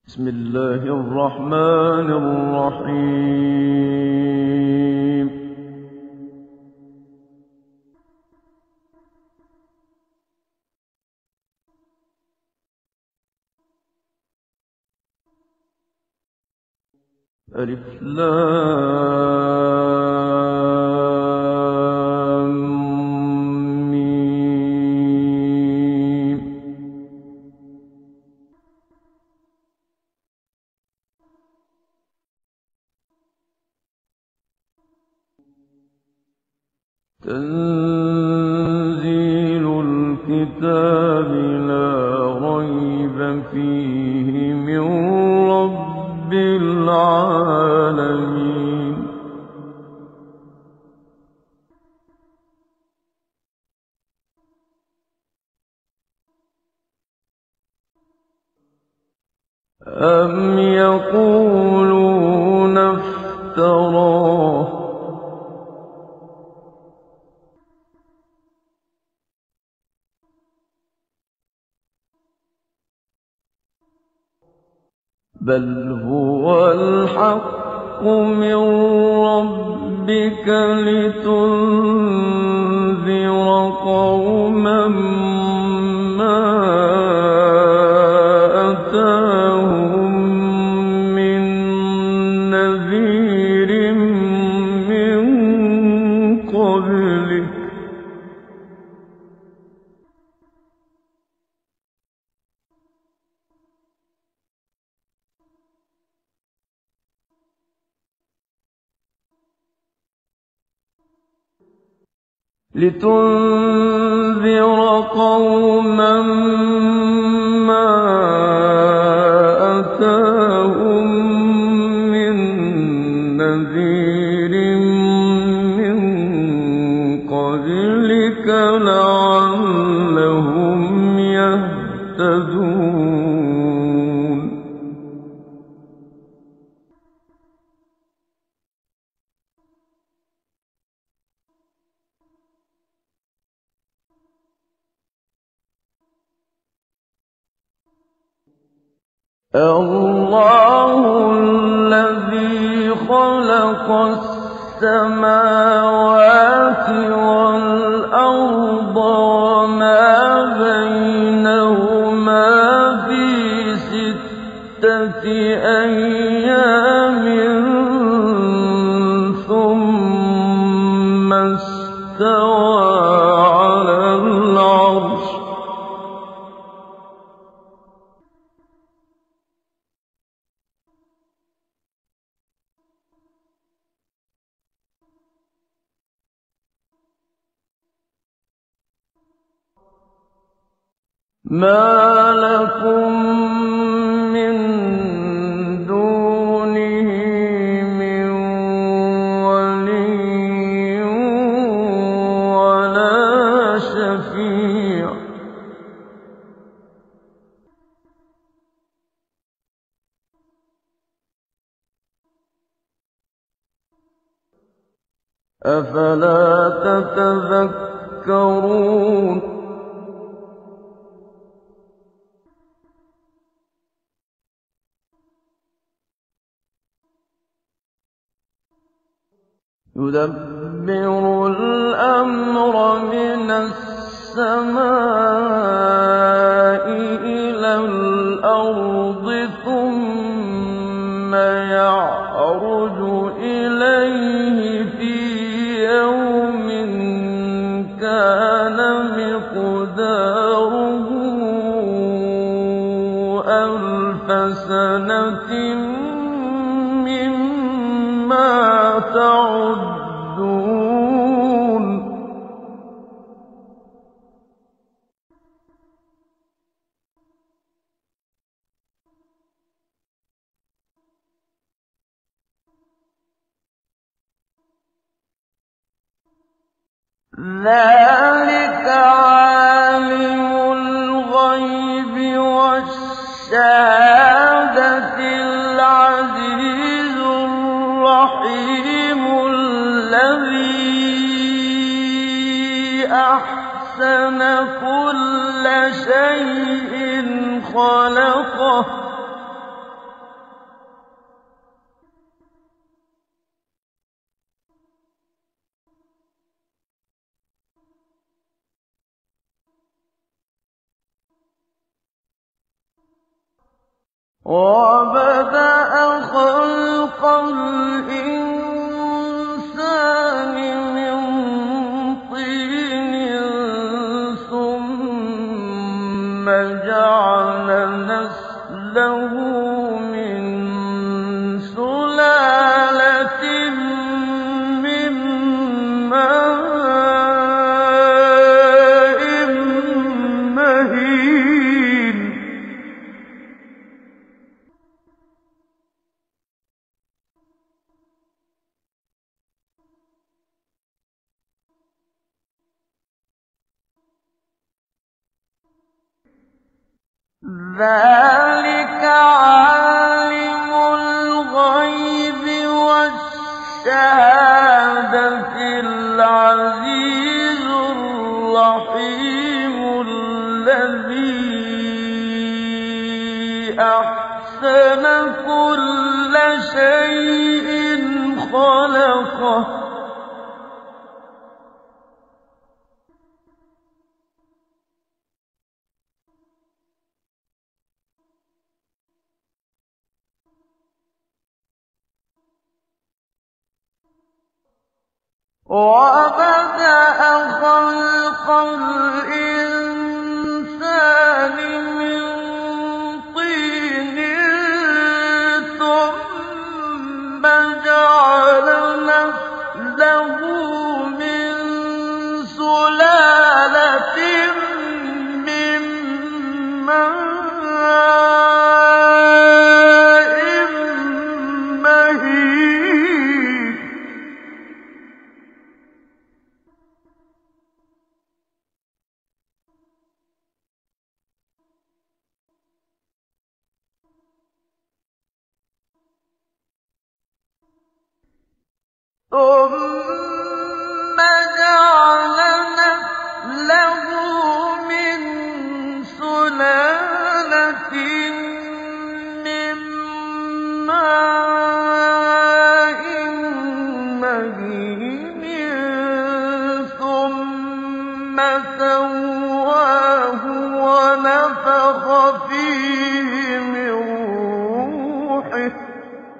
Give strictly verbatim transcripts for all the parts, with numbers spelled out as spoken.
بسم الله الرحمن الرحيم. ألف لام ميم. تنزيل الكتاب لا ريب فيه من رب العالمين. أم يقولون افتراه بل هو الحق من ربك لتنذر قوما ما أتاهم من نذير من قبلك لتنذر قوما ما أتاهم من نذير من قبلك لعلهم يهتدون. الله الذي خلق السماوات والأرض وما بينهما في ستة أيام ثم استوى على العرش ما لكم من دونه من ولي ولا شفيع أفلا تتذكرون. يدبر الأمر من السماء إلى الأرض ثم يعرج إليه في يوم كان مقداره ألف سنة مما تعدون. ذلك عالم الغيب والشهادة العزيز الرحيم الذي أحسن كل شيء خلقه وَبَدَأَ خَلْقَ الْإِنسَانِ مِن طِينٍ ثُمَّ جَعَلَ نَسْلَهُ مِن سُلَالَةٍ مِّن مَّاءٍ مَّهِينٍ ذَٰلِكَ عَالِمُ الْغَيْبِ وَالشَّهَادَةِ الْعَزِيزُ الرَّحِيمُ الَّذِي أَحْسَنَ كُلَّ شَيْءٍ خَلَقَهُ ۖ وَبَدَأَ خَلْقَ الْإِنسَانِ مِن طِينٍ ثُمَّ جَعَلَ نَسْلَهُ مِن سُلَالَةٍ مِّن مَّاءٍ مَّهِينٍ ثُمَّ جَعَلَ نَسْلَهُ مِن سُلَالَةٍ مِّن مَّاءٍ مَّهِينٍ ثُمَّ سَوَّاهُ وَنَفَخَ فِيهِ مِن رُّوحِهِ ۖ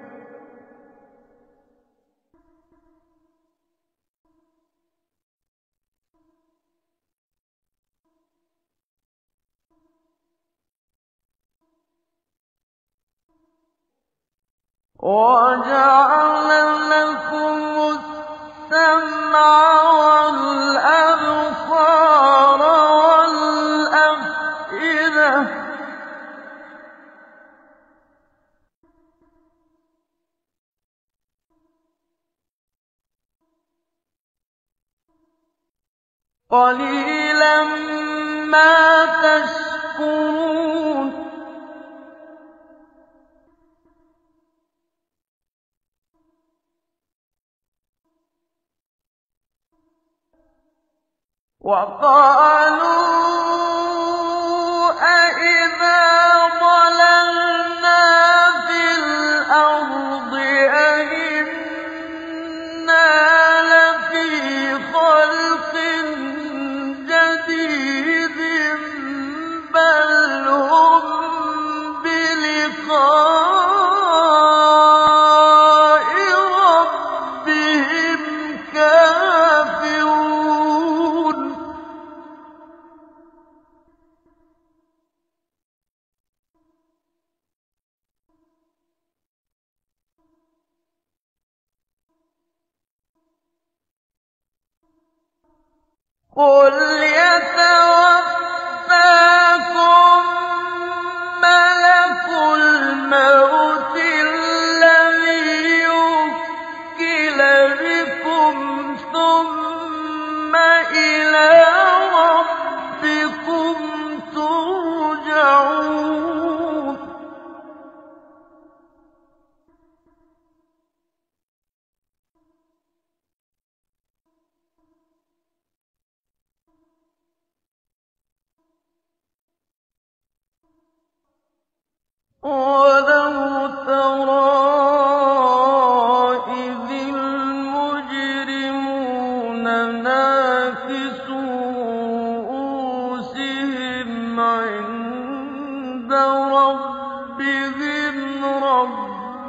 وَجَعَلَ لَكُمُ السَّمْعَ وَالْأَبْصَارَ وَالْأَفْئِدَةَ ۚ قَلِيلًا مَّا تَشْكُرُونَ وَقَالُوا أَإِذَا ضَلَلْنَا فِي الْأَرْضِ أَإِنَّا لَفِي خَلْقٍ جَدِيدٍ بَلْ هُم بِلِقَاءِ رَبِّهِمْ كَافِرُونَ قُلْ يَتَوَفَّاكُم مَّلَكُ الْمَوْتِ الَّذِي وُكِّلَ بِكُمْ ثُمَّ إِلَىٰ رَبِّكُمْ تُرْجَعُونَ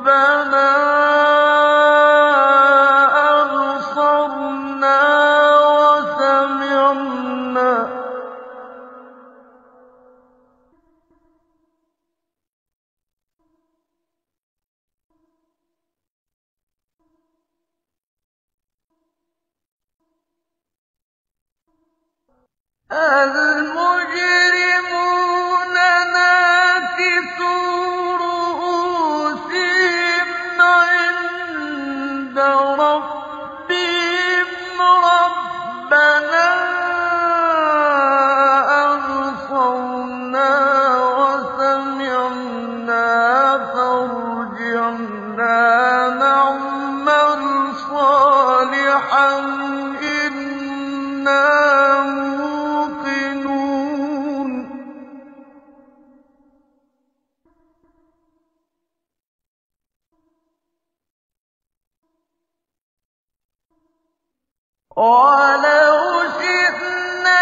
رَبَّنَا أَبْصَرْنَا وَسَمِعْنَا الْمُجْرِمُونَ نَاكِسُو رُءُوسِهِمْ عِندَ رَبِّهِمْ رَبَّنَا أَبْصَرْنَا وَسَمِعْنَا فَارْجِعْنَا نَعْمَلْ صَالِحًا إِنَّا مُوقِنُونَ وَلَوْ شِئْنَا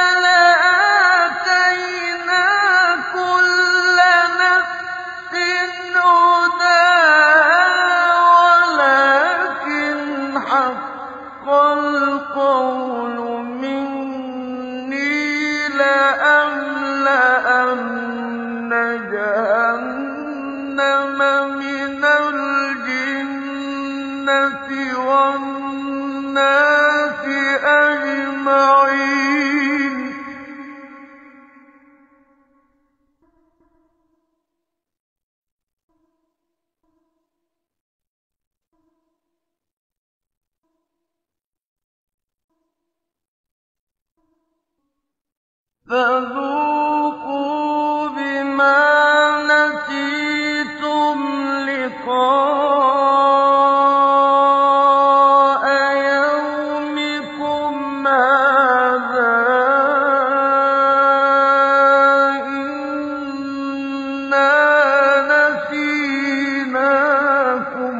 لَآتَيْنَا كُلَّ نَفْسٍ هُدَاهَا وَلَٰكِنْ حَقَّ الْقَوْلُ مِنِّي لَأَمْلَأَنَّ جَهَنَّمَ مِنَ الْجِنَّةِ وَالنَّاسِ أَجْمَعِينَ فَذُوقُوا بِمَا نَسِيتُمْ لِقَاءَ يَوْمِكُمْ هَٰذَا إِنَّا نَسِينَاكُمْ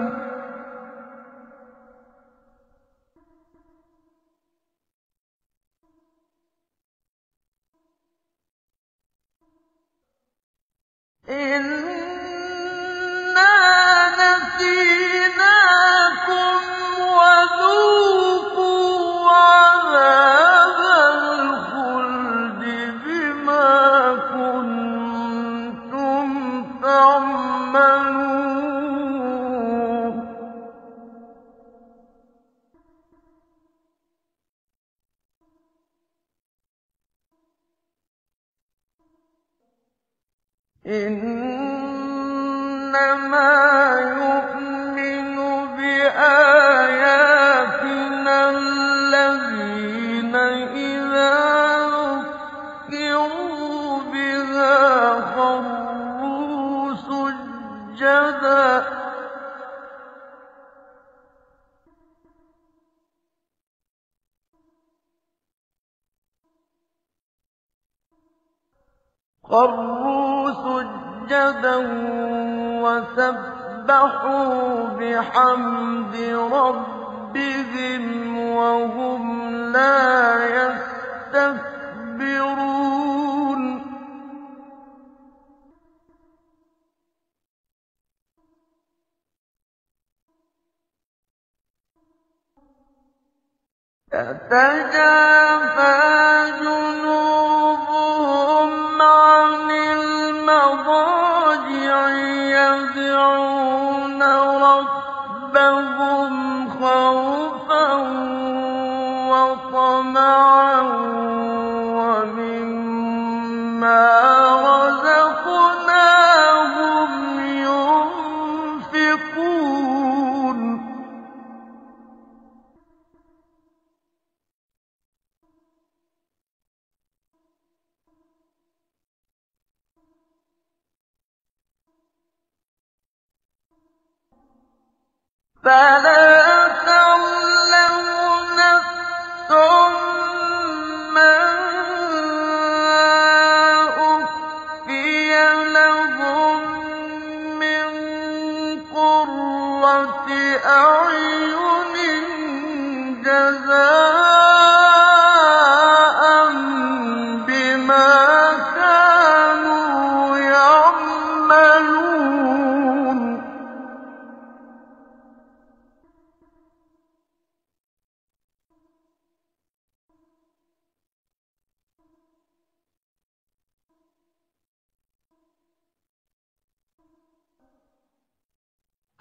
إِنَّا نَسِينَاكُمْ وَذُوقُوا عَذَابَ الْخُلْدِ بِمَا كُنتُمْ تَعْمَلُونَ إِنَّمَا يُؤْمِنُ بِآيَاتِنَا الَّذِينَ إِذَا ذُكِّرُوا بِهَا خَرُّوا سُجَّدًا خَرُّوا سُجَّدًا وَسَبَّحُوا بِحَمْدِ رَبِّهِمْ وَهُمْ لَا يَسْتَكْبِرُونَ تَتَجَافَىٰ جُنُوبُهُمْ عَنِ الْمَضَاجِعِ يَدْعُونَ رَبَّهُمْ خَوْفًا وَطَمَعًا وَمِمَّا رَزَقْنَاهُمْ يُنفِقُونَ فَلَا تَعْلَمُ نَفْسٌ مَّا أُخْفِيَ لَهُم مِّن قُرَّةِ أَعْيُنٍ جَزَاءً بِمَا كَانُوا يَعْمَلُونَ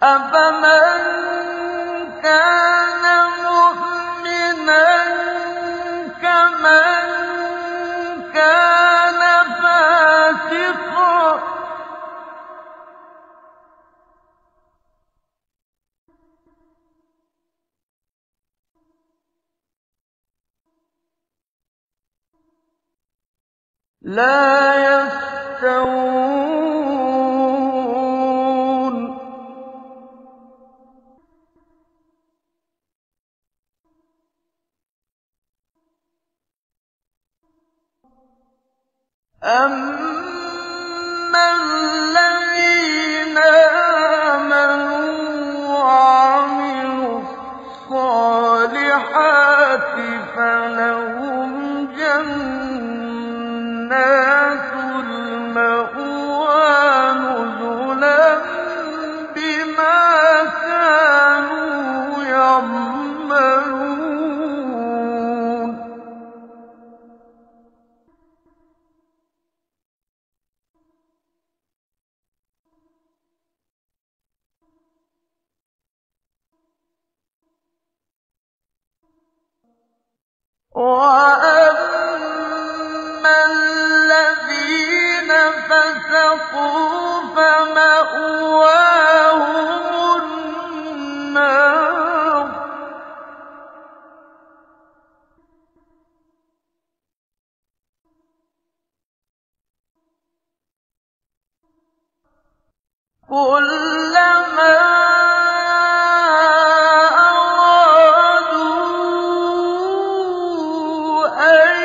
أَفَمَن كَانَ مُؤْمِنًا كَمَن كَانَ فَاسِقًا ۚ لَا يَسْتَوُونَ. أَمَّا الَّذِينَ آمَنُوا وَعَمِلُوا الصَّالِحَاتِ فَلَهُمْ جَنَّاتُ الْمَأْوَىٰ نُزُلًا بِمَا كَانُوا يَعْمَلُونَ. وَأَمَّا الَّذِينَ فَسَقُوا فَمَأْوَاهُمُ النَّارُ ۖ كُلَّمَا أَرَادُوا أَن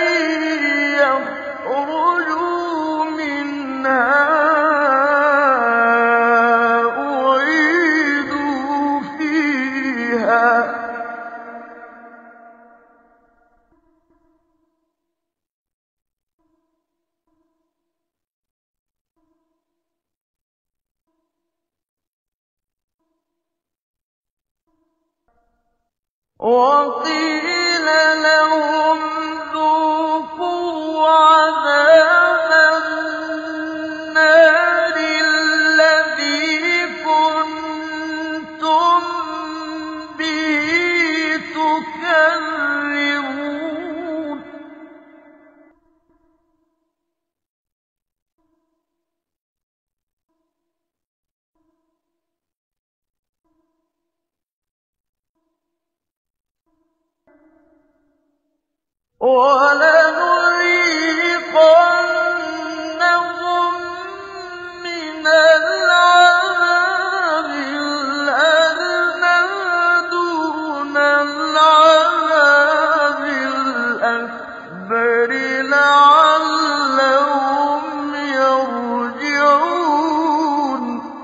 يَخْرُجُوا مِنْهَا أُعِيدُوا فِيهَا ۖ وَقِيلَ لَهُمْ ذُوقُوا عَذَابَ النَّارِ الَّذِي كُنتُم بِهِ تُكَذِّبُونَ. وَلَنُذِيقَنَّهُم مِّنَ الْعَذَابِ الْأَدْنَىٰ دُونَ الْعَذَابِ الْأَكْبَرِ لَعَلَّهُمْ يَرْجِعُونَ.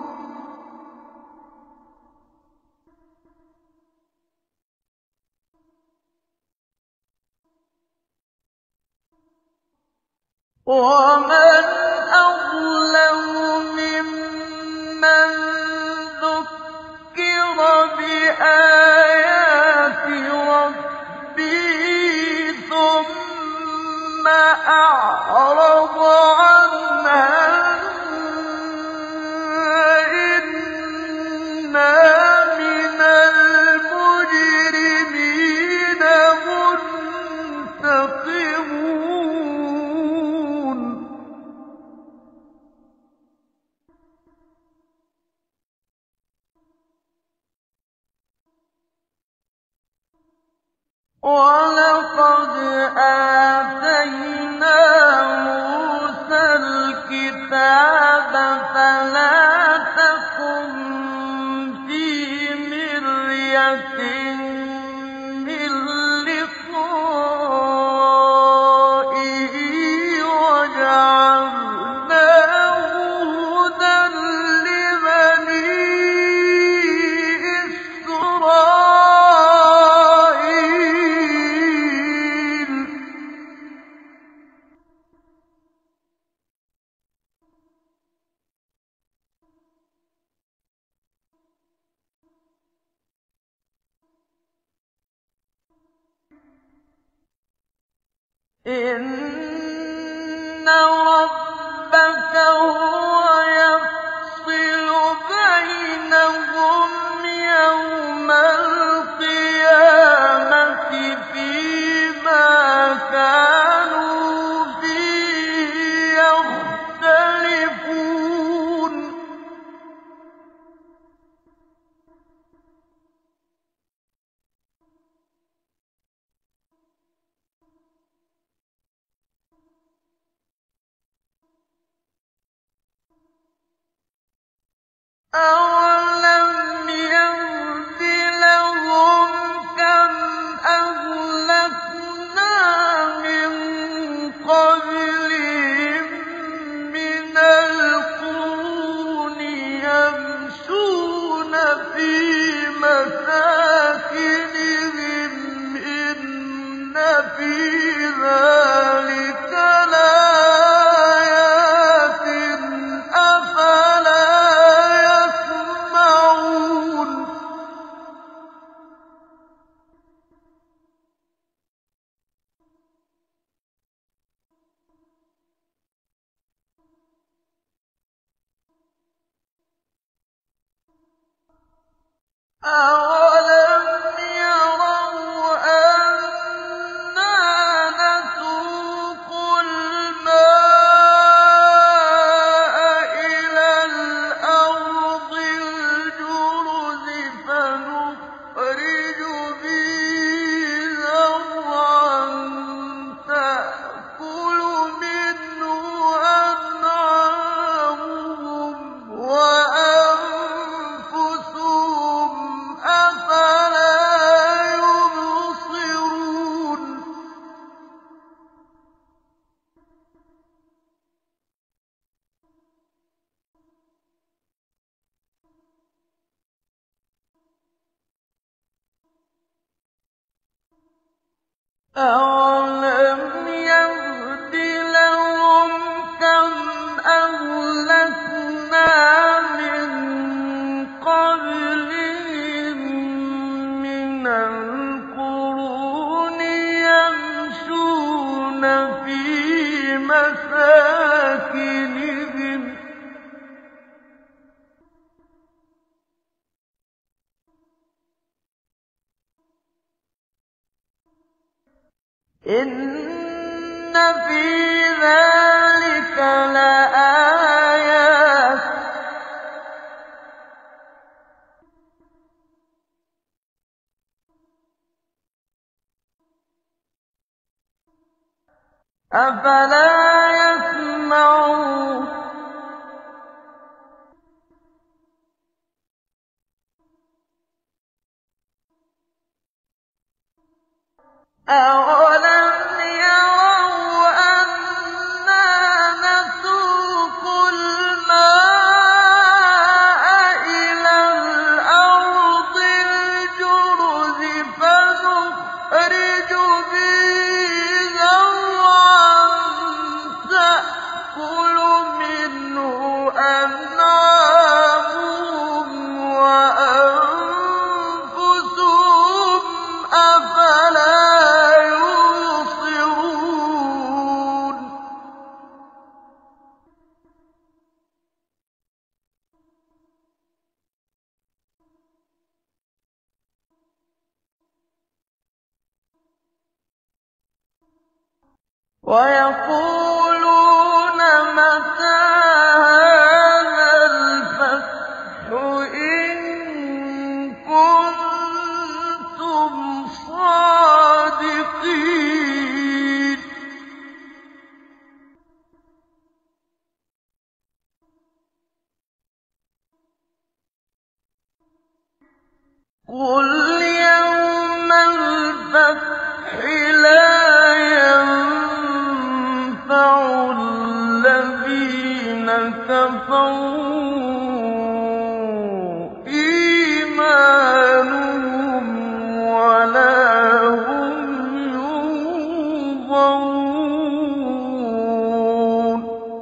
وَمَنْ أَظْلَمُ مِمَّن ذُكِّرَ بِآيَاتِ رَبِّهِ ثُمَّ أَعْرَضَ عَنْهَا ۚ إِنَّا مِنَ الْمُجْرِمِينَ مُنتَقِمُونَ. وَلَقَدْ آتَيْنَا مُوسَى الْكِتَابَ فَلَا تَكُن فِي مِرْيَةٍ مِّن لِّقَائِهِ وَجَعَلْنَاهُ هُدًى لِّبَنِي إِسْرَائِيلَ. إِنَّ رَبَّكَ هُوَ يَفْصِلُ بَيْنَهُمْ أَوَلَمْ يَهْدِ لَهُمْ كَمْ أَهْلَكْنَا مِن قَبْلِهِم مِّنَ الْقُرُونِ يَمْشُونَ فِي مَسَاكِنِهِمْ ۗ إِنَّ فِي ذَٰلِكَ لَآيَاتٍ ۖ أَفَلَا يَسْمَعُونَ أَوَلَمْ يَرَوْا أَنَّا نَسُوقُ الْمَاءَ إِلَى الْأَرْضِ الْجُرُزِ فَنُخْرِجُ بِهِ زَرْعًا تَأْكُلُ مِنْهُ أَنْعَامُهُمْ وَأَنفُسُهُمْ ۖ أَفَلَا يُبْصِرُونَ أَوَلَمْ يَهْدِ لَهُمْ كَمْ أَهْلَكْنَا مِن قَبْلِهِم مِّنَ الْقُرُونِ يَمْشُونَ فِي مَسَاكِنِهِمْ ۗ إِنَّ فِي ذَٰلِكَ لَآيَاتٍ ۖ أَفَلَا يَسْمَعُونَ أَوَلَمْ يَرَوْا أَنَّا نَسُوقُ الْمَاءَ إِلَى الْأَرْضِ الْجُرُزِ فَنُخْرِجُ بِهِ زَرْعًا تَأْكُلُ مِنْهُ أَنْعَامُهُمْ وَأَنفُسُهُمْ ۖ أَفَلَا يُبْصِرُونَ وَيَقُولُونَ مَتَىٰ هَٰذَا الْفَتْحُ إِن كُنتُمْ صَادِقِينَ قُلْ يَوْمَ الْفَتْحِ لَا يَنفَعُ الَّذِينَ كَفَرُوا إِيمَانُهُمْ وَلَا هُمْ يُنظَرُونَ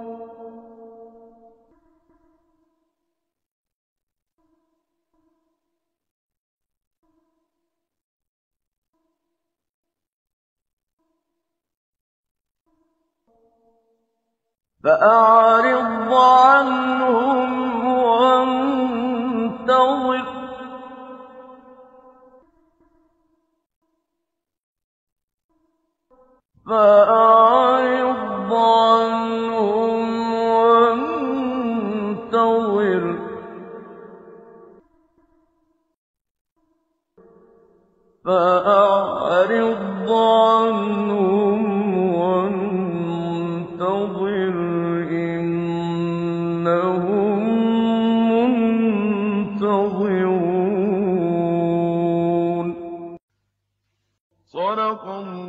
فَأَعْرِضْ عَنْهُمْ وَانتَظِرْ فَأَعْرِضْ عَنْهُمْ وَانتَظِرْ فَأَعْرِضْ عَنْهُمْ وَانتَظِرْ إِنَّهُم ينتظرون صدق الله